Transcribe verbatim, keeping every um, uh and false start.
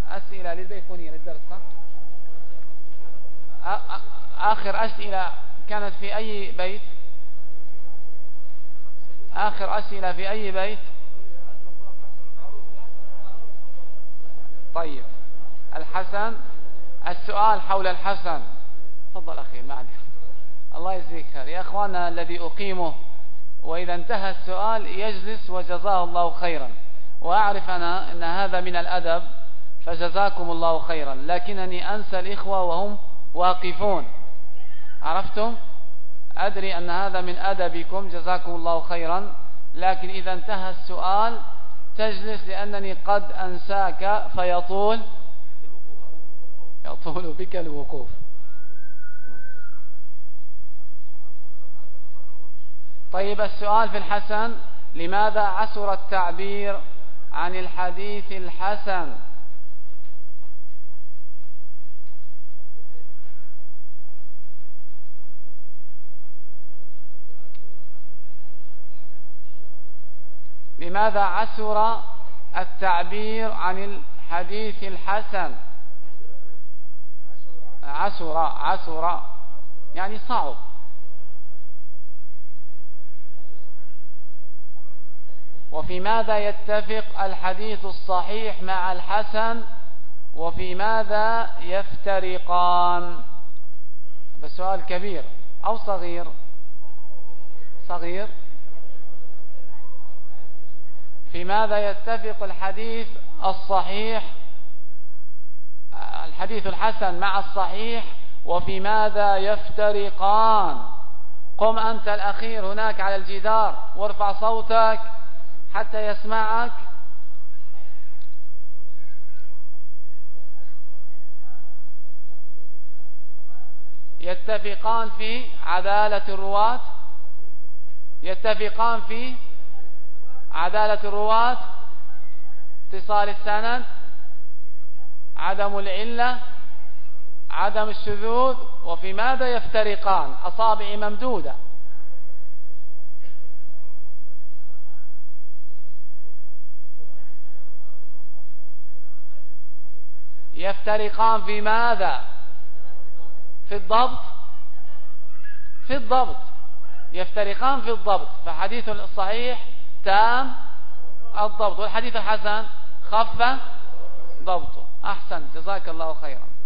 أسئلة للبيقونية للدرس صح؟ آخر أسئلة كانت في أي بيت؟ آخر أسئلة في أي بيت؟ طيب الحسن، السؤال حول الحسن. تفضل أخي معلش. الله يجزيك خير يا أخوانا، الذي أقيمه وإذا انتهى السؤال يجلس وجزاه الله خيرا، وأعرف أنا أن هذا من الأدب فجزاكم الله خيرا، لكنني أنسى الإخوة وهم واقفون، عرفتم؟ أدري أن هذا من أدبكم جزاكم الله خيرا، لكن إذا انتهى السؤال تجلس، لأنني قد أنساك فيطول يطول بك الوقوف. طيب السؤال في الحسن: لماذا عسر التعبير عن الحديث الحسن؟ لماذا عسر التعبير عن الحديث الحسن؟ عسر عسر يعني صعب. وفي ماذا يتفق الحديث الصحيح مع الحسن، وفي ماذا يفترقان؟ هذا سؤال كبير أو صغير؟ صغير. في ماذا يتفق الحديث الصحيح الحديث الحسن مع الصحيح، وفي ماذا يفترقان؟ قم أنت الأخير هناك على الجدار وارفع صوتك حتى يسمعك. يتفقان في عدالة الرواة، يتفقان في عدالة الرواة، اتصال السند، عدم العلة، عدم الشذوذ. وفي ماذا يفترقان؟ أصابع ممدودة. يفترقان في ماذا؟ في الضبط، في الضبط يفترقان في الضبط. فحديث الصحيح تام الضبط، والحديث الحسن خف ضبطه. أحسن، جزاك الله خيرا.